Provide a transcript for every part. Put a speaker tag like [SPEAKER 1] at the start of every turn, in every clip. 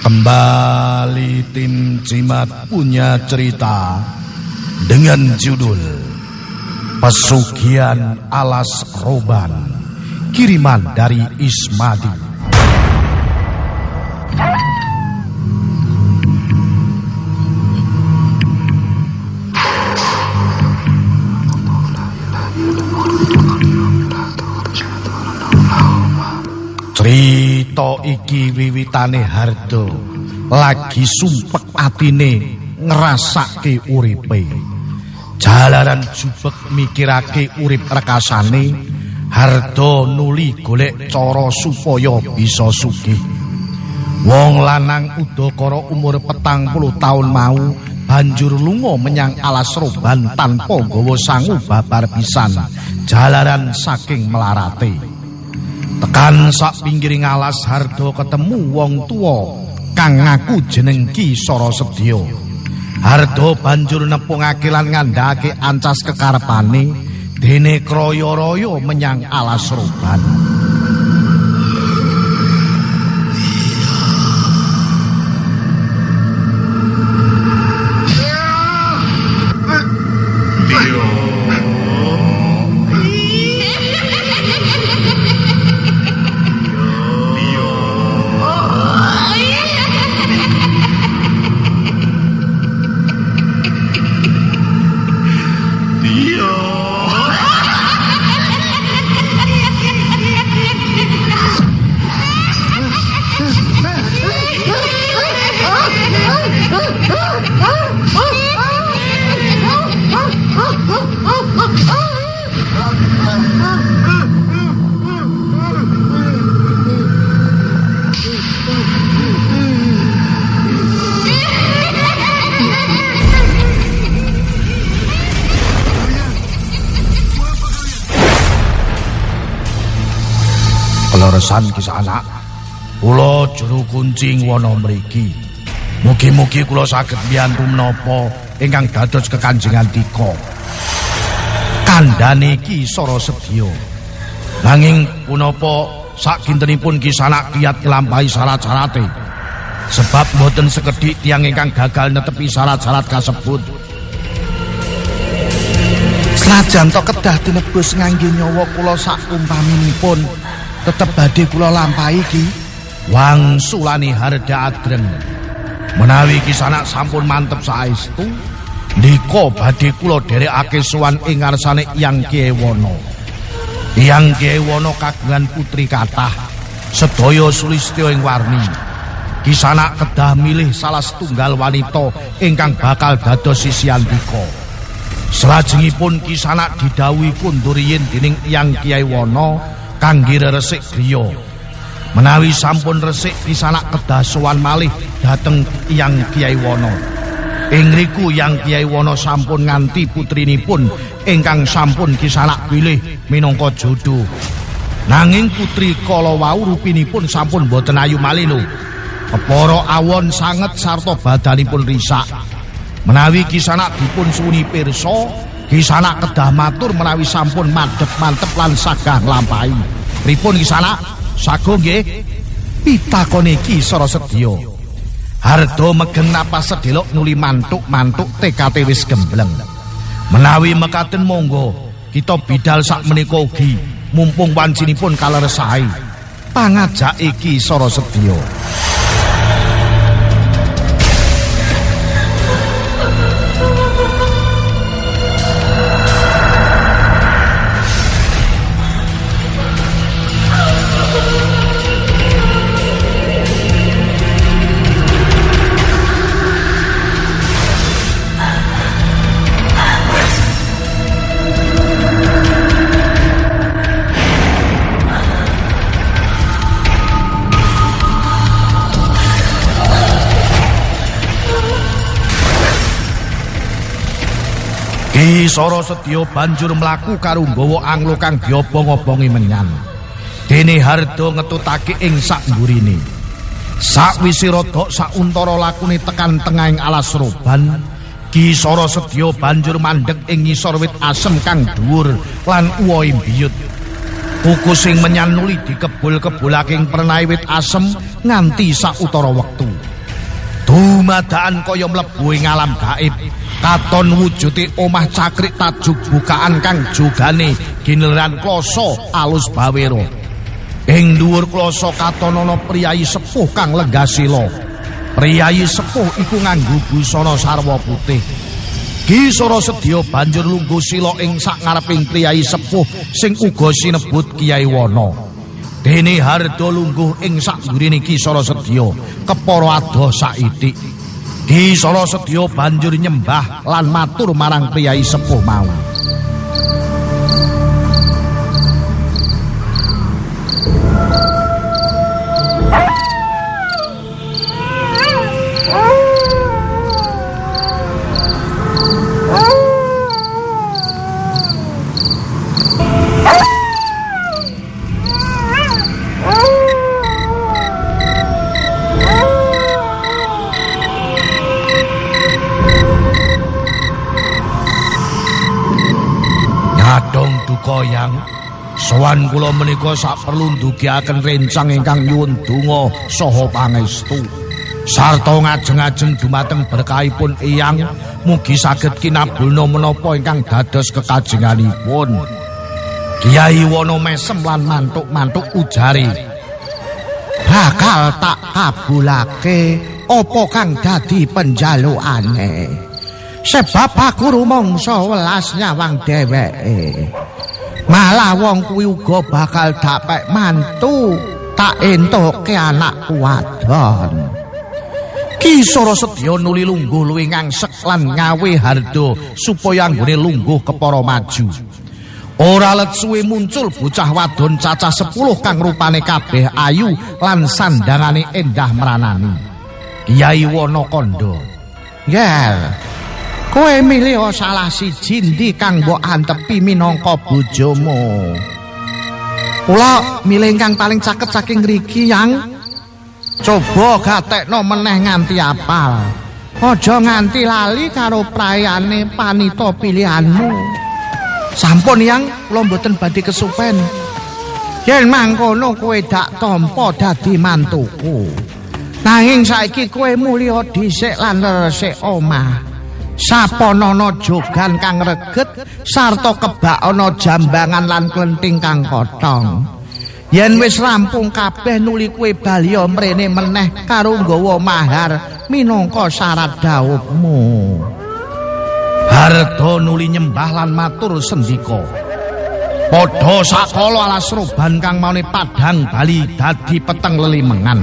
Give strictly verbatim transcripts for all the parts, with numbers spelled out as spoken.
[SPEAKER 1] Kembali tim Cimat punya cerita dengan judul Pesugihan Alas Roban, kiriman dari Ismadi. Cerita iki wiwitane Hardo lagi sumpek atine ngrasake uripe. Jalaran jubek mikirake urip rekasane, Hardo nuli golek cara supaya bisa sugih. Wong lanang udakara umur petang puluh taun mau banjur lunga menyang Alas Roban tanpa gawa sangu babar pisan, jalaran saking melarate. Tekan sak pinggiring alas Hardo ketemu wong tuwa kang ngaku jeneng Ki Sarasedya. Hardo banjur nepungake lan ngandhake ancas kekarepane dene kraya-raya menyang Alas Roban. Leresan kisah anak, kula juru kuncing wana mriki. Mugi-mugi kula saged mbiyantu menapa ingkang dados kekanjengan tika. Kandhane Ki Sarasedya. Nanging punapa sakintenipun kisah anak kiyat nglampahi syarat-syarate. Sebab mboten sekedhik tiyang ingkang gagal netepi syarat-syarat kasebut. Senajan to kedah tinebus ngangge nyawa kula sak umpaminipun, tetep badhe kula lampahi Ki. Wangsulane Harda adreng. Menawi kisanak sampun mantep saestu, ndika badhe kula dherekake sowan ing ngarsane Hyang Kyai Wana. Hyang Kyai Wana kagungan putri kathah, sedaya sulistya ing warni. Kisanak kedah milih salah setunggal wanita ingkang bakal dados sisihandika. Salajengipun kisanak didhawuhi kundur yen dening Hyang Kyai Wana kangge resik griya. Menawi sampun resik kisanak kedah sowan malih dhateng Hyang Kyai Wana. Ing riku Hyang Kyai Wana sampun nganti putrinipun ingkang sampun kisanak pilih minangka jodoh. Nanging putri kala wau rupinipun sampun boten ayu malih lho. Kepara awon sanget sarta badanipun risak. Menawi kisanak dipun suni pirsa, kisanak kedah matur menawi sampun madhep mantep lan sagah nglampahi. Pripun kisanak? Sago nggih? Pitakone Ki Sarasedya. Hardo megeng napas sedelok nuli mantuk-mantuk tekate wis gembleng. Menawi mekaten monggo kita bidal sak menika ugi, mumpung wancinipun kaleresahe. Pangajake Ki Sarasedya. Ki Sarasedya banjur mlaku karo nggawa anglo kang diobong-obongi menyan. Dene Harda ngetutake ing sak mburine. Sakwise rodok sauntara lakune tekan tengahing Alas Roban, Ki Sarasedya banjur mandheg ing ngisor wit asem kang dhuwur lan uwohe biyut. Kuku sing menyan nuli dikebul-kebulake ing pernahe wit asem nganti sautara wektu. Dumadaan kaya mlebu ing alam gaib. Katon wujude omah cakrik tajuk bukaan kang jogane gineran kloso alus bawero. Ing dhuwur kloso katon ana priyayi sepuh kang lenggasila. Priyayi sepuh iku nganggo busana sarwa putih. Ki Sarasedya banjur lungguh sila ing sakngareping priyayi sepuh sing uga sinebut Kyai Wana. Dene Harda lungguh ing sakgurine Ki Sarasedya kepara adoh saitik. Ki Sarasedya banjur nyembah lan matur marang priyayi sepuh mau. Koyang sowan kula menika saperlu ndugiaken rencang ingkang nyuwun donga saha pangestu sarta ngajeng-ajeng dumateng berkahipun Eyang mugi saged kinabulna menapa ingkang dados kekajenganipun. Kyai Wana mesem lan mantuk-mantuk ujare, bakal tak kabulake apa kang dadi penjalukane, sebab aku rumangsa welas nyawang dheweke. Malah wong kuwi uga bakal dapek mantu tak entuke anak wadon. Ki Sarasedya nuli lungguh luwih ngangsek lan ngawe Harda supaya anggone lungguh kepara maju. Ora let suwe muncul bocah wadon cacah sepuluh kang rupane kabeh ayu lan sandangane endah meranani. Kyai Wana kandha, "Ngel, kowe milih salah siji ndi kang mbok antepi minangka bojomu?" "Kula milih ingkang paling caket saking ngriki, Yang." "Coba gatekno meneh nganti apal. Aja nganti lali karo prayane panita pilihanmu." "Sampun, Yang, kula mboten badhe kesupen. Yen mangkono kowe dak tampa dadi mantuku. Nanging saiki kowe mulya dhisik lan resik omah. Saponono jogan kang reget sarta kebak ana jambangan lan klenting kang kotong. Yen wis rampung kabeh nuli kowe bali mrene meneh karo nggawa mahar minangka syarat dhawuhmu." Harda nuli nyembah lan matur sendika, "Padha sakala alas roban kang maune padhang bali dadi peteng lelimengan."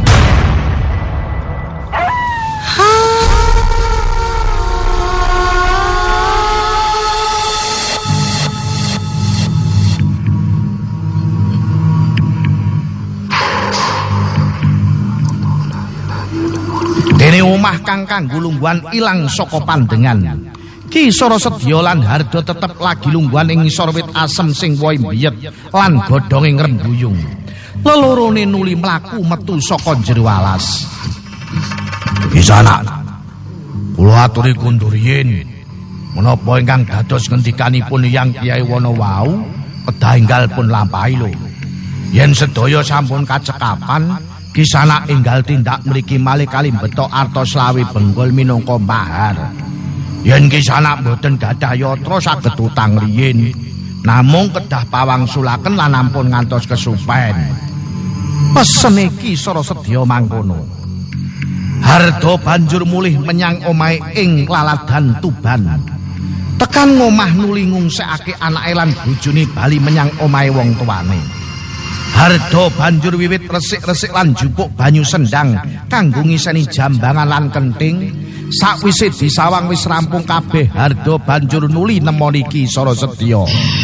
[SPEAKER 1] Dene omah kang kanggo lungguhan ilang saka pandengan. Ki Sarasedya lan Harda tetep lagi lungguhan ing ngisor wit asem sing wohe mbiyet lan godhonge ngrembuyung. Lelorone nuli mlaku metu saka jero alas. "Kisana, kula aturi kundur yen menapa ingkang dados ngendikanipun Yang Kyai Wana wau kedah enggal pun lampahi lho. Yen sedaya sampun kacekapan, Kisana enggal tindak mriki malih kali betok arta selawe benggol minangka mahar. Yen Kisana mboten gadah yatra saged utang riyin, namung kedah pawangsulaken lan ampun ngantos kesupen." Pesene Ki Sarasedya mangkono. Harda banjur mulih menyang omahe ing Laladan Tuban. Tekan ngomah nuli ngungsekake anake lan bojone bali menyang omahe wong tuane. Harda banjur wiwit resik-resik lan jupuk banyu sendang kanggo ngiseni jambangan lan kenting. Sakwise disawang wis rampung kabeh, Harda banjur nuli nemoni Ki Sarasedya.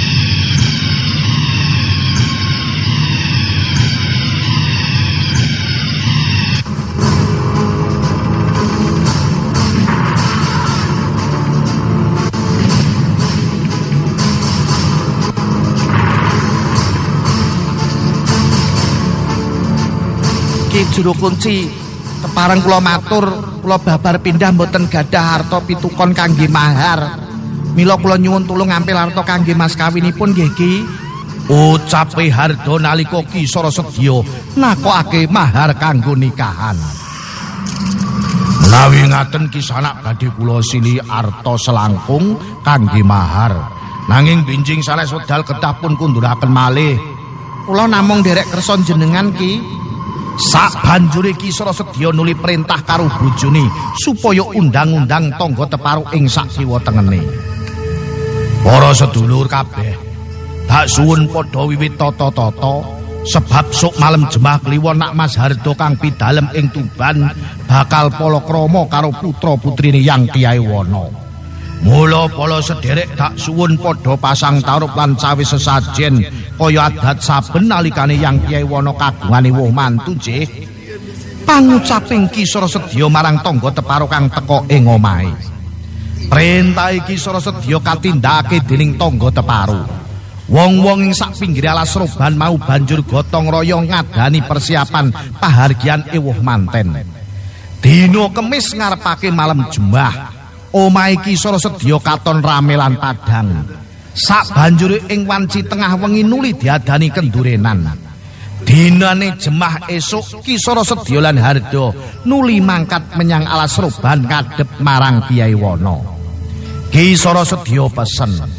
[SPEAKER 1] Ki Juru Kunci, kepareng kula matur, kula babar pindah mboten gadah harta pitukon kangge mahar. Mila kula nyuwun tulung ngampil harta kangge mas kawinipun nggih Ki. Ucape Harda nalika Ki Sarasedya nakokake mahar kanggo nikahan. Menawi ngaten Kisanak badhe kula sili arta selangkung kangge mahar. Nanging binjing sanes wedal kedah pun kunduraken malih. Kula namung derek kersa jenengan Ki. Sak banjure Ki Sarasedya nuli perintah karo bojone supaya undang-undang tangga teparuk ing sak kiwa tengene. Para sedulur kabeh, dak suwun padha wiwit tata-tata. Sebab sok malam Jemah Kliwon nak Mas Hardo kang pidalem ing Tuban bakal palakrama karo putra-putrine Yang Kyai Wana. Mula pala sederek dak suwun padha pasang tarup lan cawe sesajen kaya adat saben nalikane Yang Kyai Wana kagungane woh mantu nggih. Pangucaping Ki Sarasedya marang tangga teparo kang teka ing omahe. Perintah iki Sarasedya katindakake dening tangga teparo. Wong-wong ing sak pinggir alas roban mau banjur gotong royong ngadani persiapan pahargyan ewuh manten. Dina Kemis ngarepake malam Jemah, omahe Ki Sarasedya katon rame lan padhang. Sak banjure ing wanci tengah wengi nuli diadani kendurenan. Dinane Jemah esuk Ki Sarasedya lan Hardo nuli mangkat menyang alas roban ngadhep marang Kyai Wana. Ki Sarasedya pesen,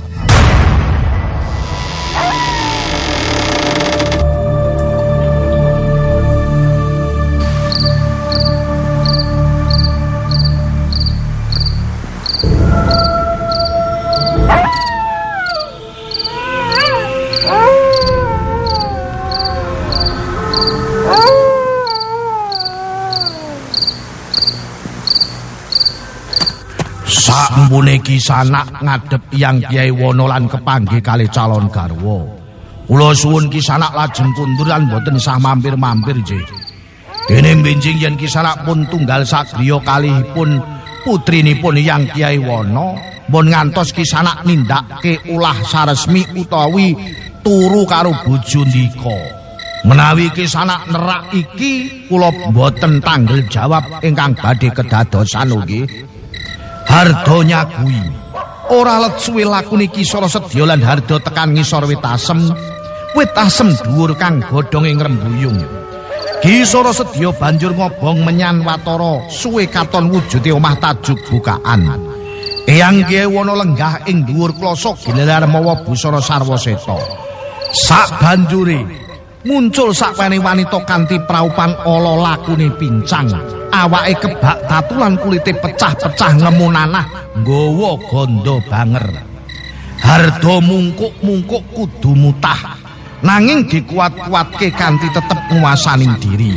[SPEAKER 1] sampune Kisanak ngadhep Yang Kyai Wana lan kepanggih kalih calon garwa. Kula suwun Kisanak lajeng kundur lan boten sah mampir-mampir nggih. Dene benjing yen Kisanak pun tunggal sagriya kalihipun putrinipun Yang Kyai Wana, mun ngantos Kisanak nindakake ulah saresmi utawi turu karo bojo ndika. Menawi Kisanak nerak iki kula boten tanggel jawab ingkang badhe kedadosan nggih. Hardo nyagui ora let suwe lakune Ki Sarasedya lan Hardo tekan ngisor wit asem, wit asem dhuwur kang godhonge ngrembuyung. Ki Sarasedya banjur ngobong menyan watara suwe katon wujude omah tajuk bukaan. Eyang Kyai Wana lenggah ing dhuwur klasa gilelar mawa busana sarwa seta. Sak banjure muncul sakwene wanita kanthi praupan ala lakune pincang. Awake kebak tatu lan kulite pecah-pecah ngemu nanah nggawa gondo banger. Hardo mungkuk-mungkuk kudu mutah nanging dikuat-kuatke kanthi tetep nguasani diri.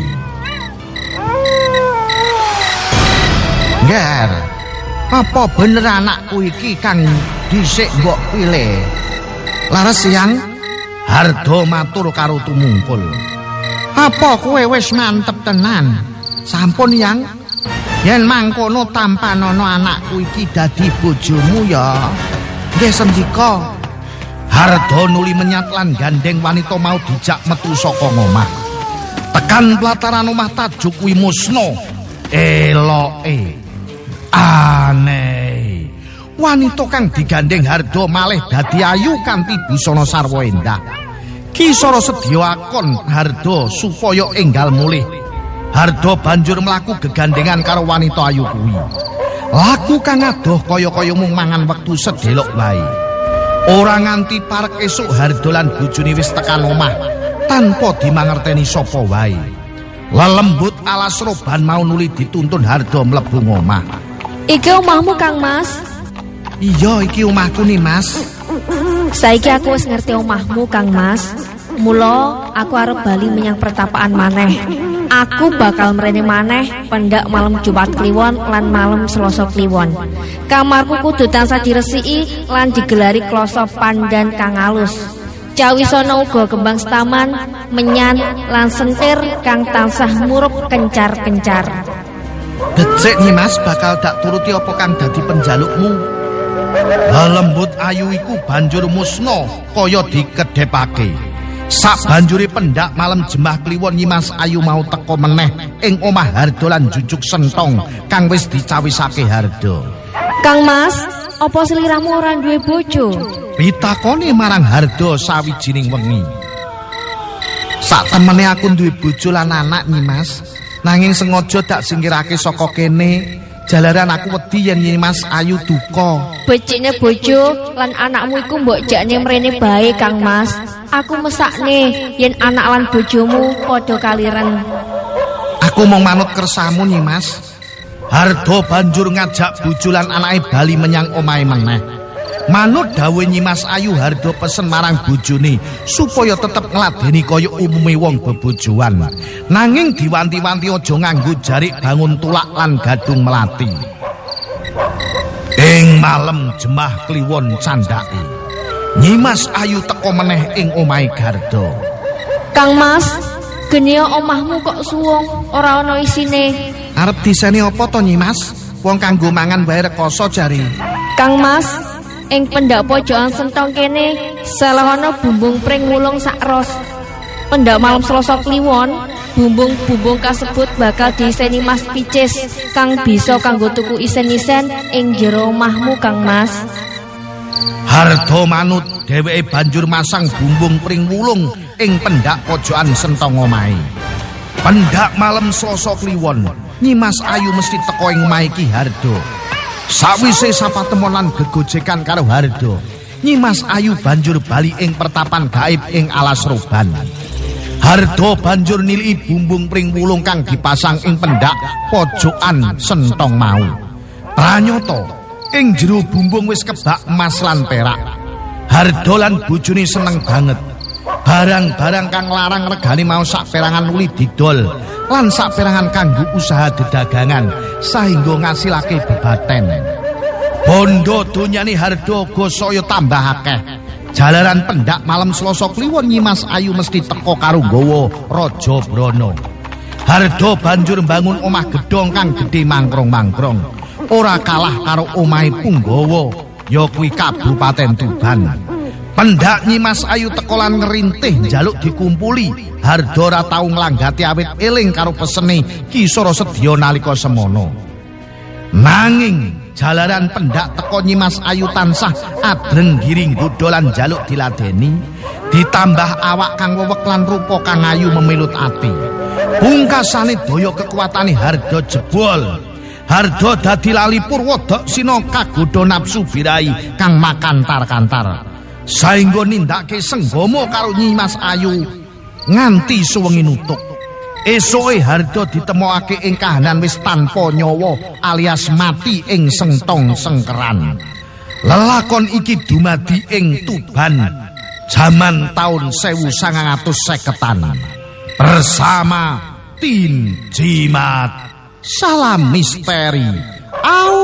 [SPEAKER 1] Nger, apa bener anakku iki kang dhisik mbok pilih? Laras Yang, Hardo matur karo tumungkul. Apa kowe wis mantep tenan? Sampun Yang, yen mangkono tampanono anakku iki dadi bojomu ya. Nggih sendika. Hardo nuli menyat lan gandeng wanita mau dijak metu saka omah. Tekan plataran omah tajuk kuwi musna. Eloke aneh. Wanita kang digandeng Hardo malih dadi ayu kanthi busana sarwa endah. Ki Sarasedya akon Hardo supaya enggal mulih. Hardo banjur mlaku gegandengan karo wanita ayu kuwi. Laku kang adoh kaya-kaya mung mangan wektu sedelok wae. Ora nganti parek esuk Hardo lan bojone wis tekan omah tanpa dimangerteni sapa wae. Lelembut alas roban mau nuli dituntun Hardo mlebu omah.
[SPEAKER 2] Iki omahmu Kang Mas?
[SPEAKER 1] Iya, iki omahku nih Mas.
[SPEAKER 2] Saiki aku wis ngerti omahmu Kang Mas. Mula aku arep bali menyang pertapaan maneh. Aku bakal mrene maneh pendak malam Jumat Kliwon lan malam Selasa Kliwon. Kamarku kudu tansah diresiki lan digelari klasa pandan kang alus. Cawisana uga kembang setaman, menyan lan sentir kang tansah murup kencar-kencar.
[SPEAKER 1] Becik nih Mas, bakal tak turuti apa kang dadi penjalukmu. Lelembut ayu iku banjur musna kaya dikedhepake. Sak banjuri pendak malam Jemah Kliwon Nyimas ayu mau teko meneh ing omah Hardo lan jujuk sentong kang wis dicawisake Hardo.
[SPEAKER 2] Kang Mas, apa sliramu ora duwe bojo?
[SPEAKER 1] Pitakone marang Hardo sawijining wengi. Sak temene aku duwe bojo lan anak Nyimas. Nanging sengaja tak singkirake saka kene, jalaran aku wedi yen Nyimas Ayu duka.
[SPEAKER 2] Becikne bojo lan anakmu iku mbok jakne mrene bae Kang Mas. Aku mesakne yen anak lan bojomu padha kaliren.
[SPEAKER 1] Aku mung manut kersamu Nyimas. Hardo banjur ngajak bojo lan anake bali menyang omahe meneh. Manut dawuh Nyimas Ayu, Hardo pesen marang bojone supaya tetep ngladeni kaya umume wong bebojoan. Nanging diwanti-wanti aja nganggo jarik bangun tulak lan gadung melati. Ing malem Jemah Kliwon candhake, Nyimas Ayu teka meneh ing omahe Garda.
[SPEAKER 2] Kang Mas, geni omahmu kok suwung, ora ana isine.
[SPEAKER 1] Arep diseni apa to Nyimas? Wong kanggo mangan wae rekoso jare.
[SPEAKER 2] Kang Mas, ing pendak pojokan sentong kene salah ana bumbung pring wulung sak ros. Pendak malam Selasa Kliwon, bumbung-bumbung kasebut bakal diiseni Mas Picis kang bisa kanggo tuku isen-isen ing jero omahmu Kang Mas.
[SPEAKER 1] Hardo manut, dheweke banjur masang bumbung pring wulung ing pendak pojokan sentong omahe. Pendak malam Selasa Kliwon, Nyimas Ayu mesti teko ing omahe Ki Hardo. Sawise sapatemonan gegojekan karo Hardo, Nyimas Ayu banjur bali ing pertapan gaib ing alas roban. Hardo banjur niliki bumbung pring wulung kang dipasang ing pendak pojokan sentong mau. Pranyata ing jero bumbung wis kebak emas lan perak. Hardo lan bojone seneng banget. Barang-barang kang larang regane mau sak perangan uli didol lan sak perangan kanggo usaha dedagangan sahingga ngasilake bebaten. Bondo donyane Hardo go saya tambah akeh. Jalaran pendak malam Selasa Kliwon, Nyimas Ayu mesti teka karo nggawa Raja Brana. Hardo banjur mbangun omah gedhong kang gedhe mangkrong-mangkrong. Ora kalah karo omahe Punggawa, ya kuwi Kabupaten Tuban. Pendak Nyimas Ayu teka lan ngerintih njaluk dikumpuli. Hardo ora tau nglanggati awit eling karo pesene Ki Sarasedya nalika semono. Nanging jalaran pendak teko Nyimas Ayu tansah adreng giring godho lan njaluk diladeni, ditambah awak kang wewek lan rupa kang ayu memilut ati. Pungkasane daya kekuatane Hardo jebol. Hardo dadi lali Purwodok sina kagodha nafsu birahi kang makantar-kantar. Saengga nindakake senggama karo Nyimas Ayu nganti suwengi nutuk. Esoke Hardo ditemokake ing kahanan wis tanpa nyawa alias mati ing sentong sengkeran. Lelakon iki dumadi ing Tuban jaman taun sewu sangang atus sekasan bersama Tin Jimat. Salam misteri. Au.